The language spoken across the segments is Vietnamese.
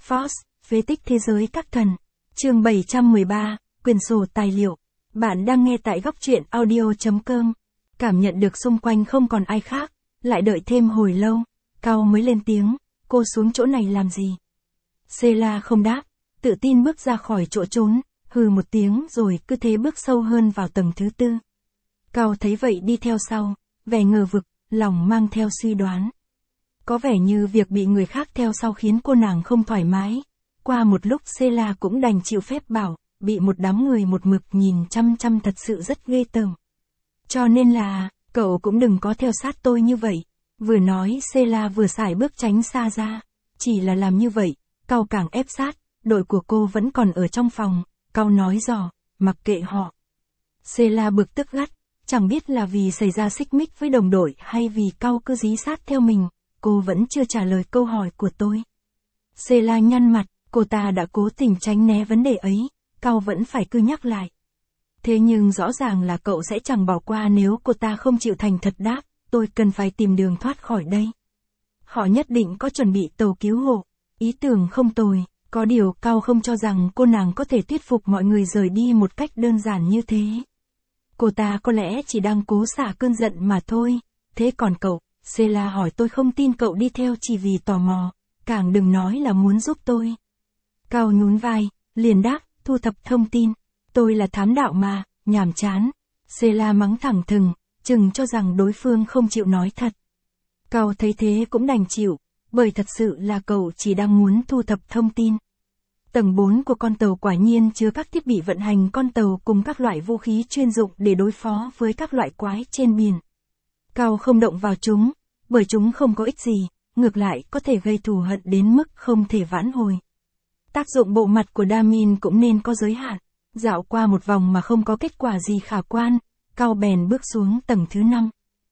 Force, phế tích thế giới các thần. Chương 713, quyển sổ tài liệu. Bạn đang nghe tại góc truyện audio.com. Cảm nhận được xung quanh không còn ai khác, lại đợi thêm hồi lâu, Cao mới lên tiếng, cô xuống chỗ này làm gì? Sela không đáp, tự tin bước ra khỏi chỗ trốn, hừ một tiếng rồi cứ thế bước sâu hơn vào tầng thứ tư. Cao thấy vậy đi theo sau, vẻ ngờ vực, lòng mang theo suy đoán. Có vẻ như việc bị người khác theo sau khiến cô nàng không thoải mái. Qua một lúc Sela cũng đành chịu phép bảo, bị một đám người một mực nhìn chăm chăm thật sự rất ghê tởm. Cho nên là, cậu cũng đừng có theo sát tôi như vậy. Vừa nói Sela vừa sải bước tránh xa ra. Chỉ là làm như vậy, Cao càng ép sát, đội của cô vẫn còn ở trong phòng. Cao nói dò, mặc kệ họ. Sela bực tức gắt, chẳng biết là vì xảy ra xích mích với đồng đội hay vì Cao cứ dí sát theo mình. Cô vẫn chưa trả lời câu hỏi của tôi. Sela nhăn mặt, cô ta đã cố tình tránh né vấn đề ấy, Cao vẫn phải cứ nhắc lại. Thế nhưng rõ ràng là cậu sẽ chẳng bỏ qua nếu cô ta không chịu thành thật đáp, tôi cần phải tìm đường thoát khỏi đây. Họ nhất định có chuẩn bị tàu cứu hộ, ý tưởng không tồi, có điều Cao không cho rằng cô nàng có thể thuyết phục mọi người rời đi một cách đơn giản như thế. Cô ta có lẽ chỉ đang cố xả cơn giận mà thôi, thế còn cậu? Sela hỏi tôi không tin cậu đi theo chỉ vì tò mò, càng đừng nói là muốn giúp tôi. Cao nhún vai, liền đáp, thu thập thông tin, tôi là thám đạo mà, nhàm chán. Sela mắng thẳng thừng, chừng cho rằng đối phương không chịu nói thật. Cao thấy thế cũng đành chịu, bởi thật sự là cậu chỉ đang muốn thu thập thông tin. Tầng 4 của con tàu quả nhiên chứa các thiết bị vận hành con tàu cùng các loại vũ khí chuyên dụng để đối phó với các loại quái trên biển. Cao không động vào chúng, bởi chúng không có ích gì, ngược lại có thể gây thù hận đến mức không thể vãn hồi. Tác dụng bộ mặt của Damin cũng nên có giới hạn. Dạo qua một vòng mà không có kết quả gì khả quan, Cao bèn bước xuống tầng thứ 5.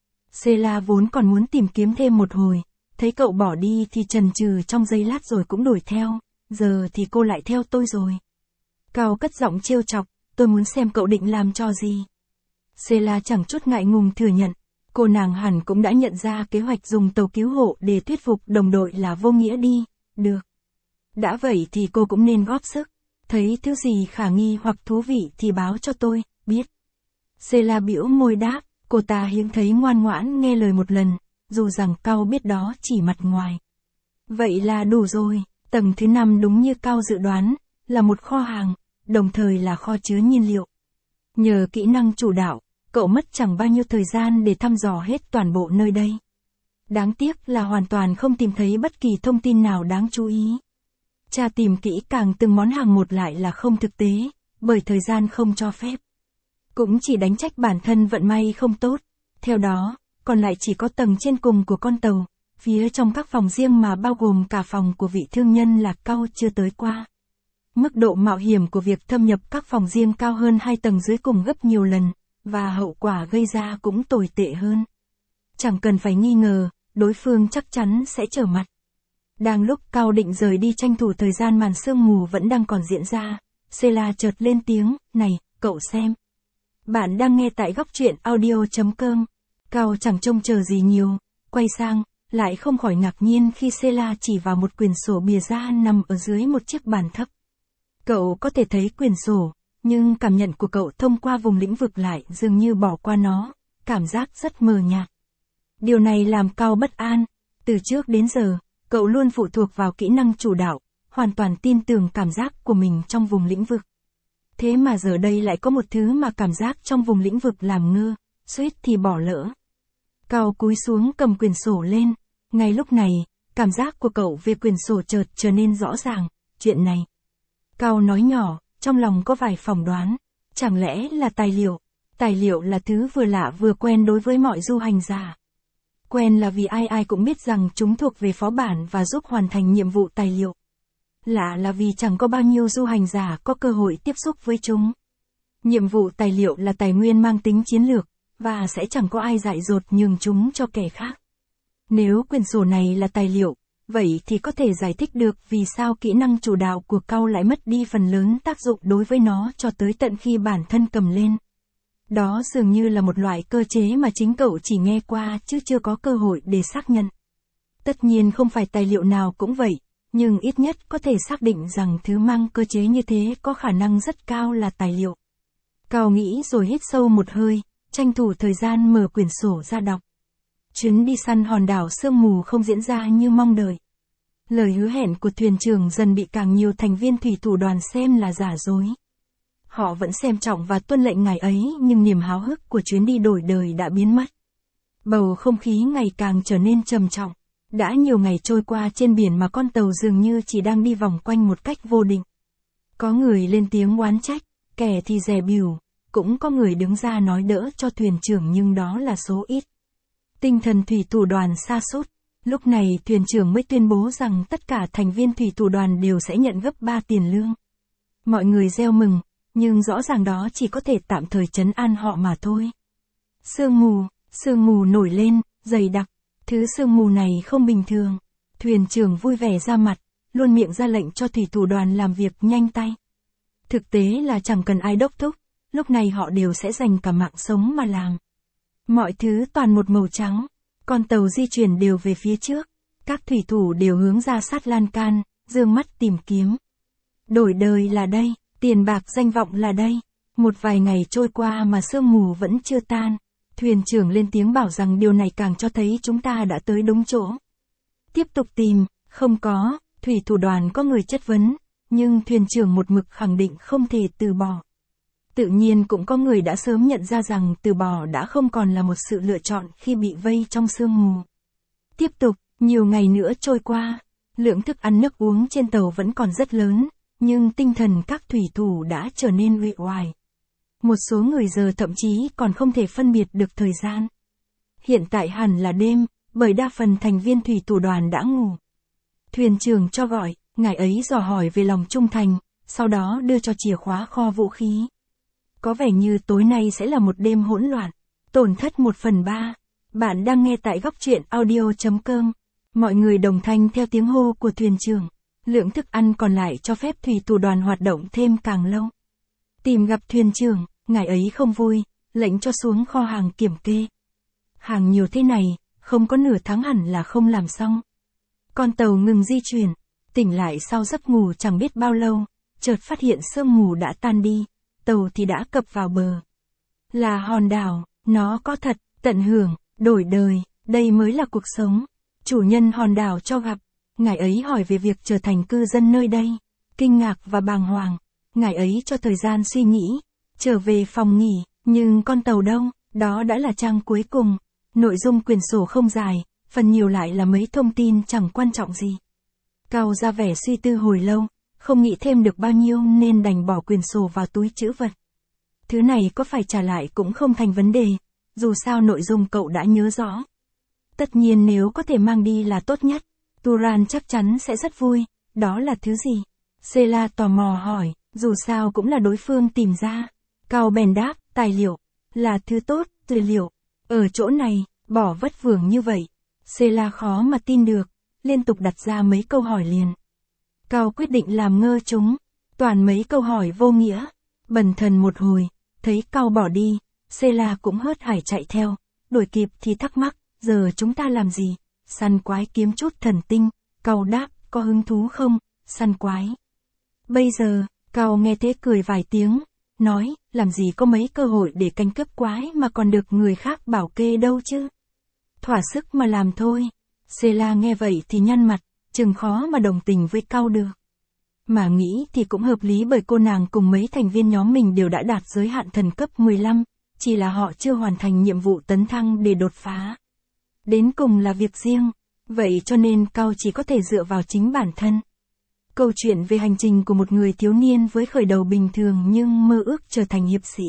Sela vốn còn muốn tìm kiếm thêm một hồi, thấy cậu bỏ đi thì chần chừ trong giây lát rồi cũng đuổi theo, giờ thì cô lại theo tôi rồi. Cao cất giọng trêu chọc, tôi muốn xem cậu định làm trò gì. Sela chẳng chút ngại ngùng thừa nhận, cô nàng hẳn cũng đã nhận ra kế hoạch dùng tàu cứu hộ để thuyết phục đồng đội là vô nghĩa đi, được. Đã vậy thì cô cũng nên góp sức, thấy thứ gì khả nghi hoặc thú vị thì báo cho tôi, biết. Sela bĩu môi đáp, cô ta hiếm thấy ngoan ngoãn nghe lời một lần, dù rằng Cao biết đó chỉ mặt ngoài. Vậy là đủ rồi, tầng thứ 5 đúng như Cao dự đoán, là một kho hàng, đồng thời là kho chứa nhiên liệu. Nhờ kỹ năng chủ đạo, cậu mất chẳng bao nhiêu thời gian để thăm dò hết toàn bộ nơi đây. Đáng tiếc là hoàn toàn không tìm thấy bất kỳ thông tin nào đáng chú ý. Tra tìm kỹ càng từng món hàng một lại là không thực tế, bởi thời gian không cho phép. Cũng chỉ đánh trách bản thân vận may không tốt. Theo đó, còn lại chỉ có tầng trên cùng của con tàu, phía trong các phòng riêng mà bao gồm cả phòng của vị thương nhân là Cao chưa tới qua. Mức độ mạo hiểm của việc thâm nhập các phòng riêng cao hơn 2 tầng dưới cùng gấp nhiều lần, và hậu quả gây ra cũng tồi tệ hơn. Chẳng cần phải nghi ngờ, đối phương chắc chắn sẽ trở mặt. Đang lúc Cao định rời đi tranh thủ thời gian màn sương mù vẫn đang còn diễn ra, Sela chợt lên tiếng, này, cậu xem. Bạn đang nghe tại góc truyện audio.com. Cao chẳng trông chờ gì nhiều, quay sang, lại không khỏi ngạc nhiên khi Sela chỉ vào một quyển sổ bìa da nằm ở dưới một chiếc bàn thấp. Cậu có thể thấy quyển sổ, nhưng cảm nhận của cậu thông qua vùng lĩnh vực lại dường như bỏ qua nó, cảm giác rất mờ nhạt. Điều này làm Cao bất an, từ trước đến giờ, cậu luôn phụ thuộc vào kỹ năng chủ đạo, hoàn toàn tin tưởng cảm giác của mình trong vùng lĩnh vực. Thế mà giờ đây lại có một thứ mà cảm giác trong vùng lĩnh vực làm ngơ, suýt thì bỏ lỡ. Cao cúi xuống cầm quyển sổ lên, ngay lúc này, cảm giác của cậu về quyển sổ chợt trở nên rõ ràng, chuyện này. Cao nói nhỏ, trong lòng có vài phỏng đoán, chẳng lẽ là tài liệu là thứ vừa lạ vừa quen đối với mọi du hành giả. Quen là vì ai ai cũng biết rằng chúng thuộc về phó bản và giúp hoàn thành nhiệm vụ tài liệu. Lạ là vì chẳng có bao nhiêu du hành giả có cơ hội tiếp xúc với chúng. Nhiệm vụ tài liệu là tài nguyên mang tính chiến lược, và sẽ chẳng có ai dại dột nhường chúng cho kẻ khác. Nếu quyển sổ này là tài liệu, vậy thì có thể giải thích được vì sao kỹ năng chủ đạo của Cao lại mất đi phần lớn tác dụng đối với nó cho tới tận khi bản thân cầm lên. Đó dường như là một loại cơ chế mà chính cậu chỉ nghe qua chứ chưa có cơ hội để xác nhận. Tất nhiên không phải tài liệu nào cũng vậy, nhưng ít nhất có thể xác định rằng thứ mang cơ chế như thế có khả năng rất cao là tài liệu. Cao nghĩ rồi hít sâu một hơi, tranh thủ thời gian mở quyển sổ ra đọc. Chuyến đi săn hòn đảo sương mù không diễn ra như mong đợi. Lời hứa hẹn của thuyền trưởng dần bị càng nhiều thành viên thủy thủ đoàn xem là giả dối. Họ vẫn xem trọng và tuân lệnh ngày ấy, nhưng niềm háo hức của chuyến đi đổi đời đã biến mất. Bầu không khí ngày càng trở nên trầm trọng. Đã nhiều ngày trôi qua trên biển mà con tàu dường như chỉ đang đi vòng quanh một cách vô định. Có người lên tiếng oán trách, kẻ thì dè bỉu, cũng có người đứng ra nói đỡ cho thuyền trưởng, nhưng đó là số ít. Tinh thần thủy thủ đoàn sa sút. Lúc này thuyền trưởng mới tuyên bố rằng tất cả thành viên thủy thủ đoàn đều sẽ nhận gấp 3 tiền lương. Mọi người reo mừng, nhưng rõ ràng đó chỉ có thể tạm thời trấn an họ mà thôi. Sương mù nổi lên, dày đặc. Thứ sương mù này không bình thường. Thuyền trưởng vui vẻ ra mặt, luôn miệng ra lệnh cho thủy thủ đoàn làm việc nhanh tay. Thực tế là chẳng cần ai đốc thúc, lúc này họ đều sẽ dành cả mạng sống mà làm. Mọi thứ toàn một màu trắng. Con tàu di chuyển đều về phía trước. Các thủy thủ đều hướng ra sát lan can, dương mắt tìm kiếm. Đổi đời là đây, tiền bạc danh vọng là đây. Một vài ngày trôi qua mà sương mù vẫn chưa tan. Thuyền trưởng lên tiếng bảo rằng điều này càng cho thấy chúng ta đã tới đúng chỗ. Tiếp tục tìm, không có, thủy thủ đoàn có người chất vấn, nhưng thuyền trưởng một mực khẳng định không thể từ bỏ. Tự nhiên cũng có người đã sớm nhận ra rằng từ bỏ đã không còn là một sự lựa chọn khi bị vây trong sương mù. Tiếp tục, nhiều ngày nữa trôi qua, lượng thức ăn nước uống trên tàu vẫn còn rất lớn, nhưng tinh thần các thủy thủ đã trở nên uể oải. Một số người giờ thậm chí còn không thể phân biệt được thời gian. Hiện tại hẳn là đêm, bởi đa phần thành viên thủy thủ đoàn đã ngủ. Thuyền trưởng cho gọi, ngài ấy dò hỏi về lòng trung thành, sau đó đưa cho chìa khóa kho vũ khí. Có vẻ như tối nay sẽ là một đêm hỗn loạn. Tổn thất 1/3. Bạn đang nghe tại góc truyện audio.com. Mọi người đồng thanh theo tiếng hô của thuyền trưởng. Lượng thức ăn còn lại cho phép thủy thủ đoàn hoạt động thêm càng lâu. Tìm gặp thuyền trưởng, ngài ấy không vui, lệnh cho xuống kho hàng kiểm kê. Hàng nhiều thế này, không có nửa tháng hẳn là không làm xong. Con tàu ngừng di chuyển, tỉnh lại sau giấc ngủ chẳng biết bao lâu, chợt phát hiện sương mù đã tan đi, tàu thì đã cập vào bờ. Là hòn đảo, nó có thật, tận hưởng, đổi đời, đây mới là cuộc sống. Chủ nhân hòn đảo cho gặp, ngài ấy hỏi về việc trở thành cư dân nơi đây, kinh ngạc và bàng hoàng. Ngài ấy cho thời gian suy nghĩ, trở về phòng nghỉ, nhưng con tàu đâu, đó đã là trang cuối cùng. Nội dung quyển sổ không dài, phần nhiều lại là mấy thông tin chẳng quan trọng gì. Cao ra vẻ suy tư hồi lâu, không nghĩ thêm được bao nhiêu nên đành bỏ quyển sổ vào túi trữ vật. Thứ này có phải trả lại cũng không thành vấn đề, dù sao nội dung cậu đã nhớ rõ. Tất nhiên nếu có thể mang đi là tốt nhất, Turan chắc chắn sẽ rất vui. Đó là thứ gì? Sela tò mò hỏi, dù sao cũng là đối phương tìm ra. Cao bèn đáp, tài liệu, là thứ tốt, tư liệu. Ở chỗ này, bỏ vất vưởng như vậy. Sela khó mà tin được, liên tục đặt ra mấy câu hỏi liền. Cao quyết định làm ngơ chúng, toàn mấy câu hỏi vô nghĩa. Bần thần một hồi, thấy Cao bỏ đi, Sela cũng hớt hải chạy theo, đuổi kịp thì thắc mắc, giờ chúng ta làm gì? Săn quái kiếm chút thần tinh. Cao đáp, có hứng thú không? Săn quái. Bây giờ, Cao nghe thế cười vài tiếng, nói, làm gì có mấy cơ hội để canh cướp quái mà còn được người khác bảo kê đâu chứ. Thỏa sức mà làm thôi. Sela nghe vậy thì nhăn mặt, chừng khó mà đồng tình với Cao được. Mà nghĩ thì cũng hợp lý, bởi cô nàng cùng mấy thành viên nhóm mình đều đã đạt giới hạn thần cấp 15, chỉ là họ chưa hoàn thành nhiệm vụ tấn thăng để đột phá. Đến cùng là việc riêng, vậy cho nên Cao chỉ có thể dựa vào chính bản thân. Câu chuyện về hành trình của một người thiếu niên với khởi đầu bình thường nhưng mơ ước trở thành hiệp sĩ.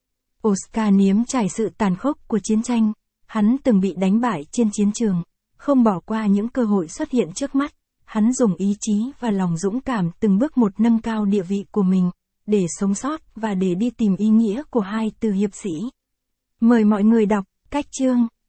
Oscar nếm trải sự tàn khốc của chiến tranh, hắn từng bị đánh bại trên chiến trường, không bỏ qua những cơ hội xuất hiện trước mắt, hắn dùng ý chí và lòng dũng cảm từng bước một nâng cao địa vị của mình, để sống sót và để đi tìm ý nghĩa của hai từ hiệp sĩ. Mời mọi người đọc, cách chương.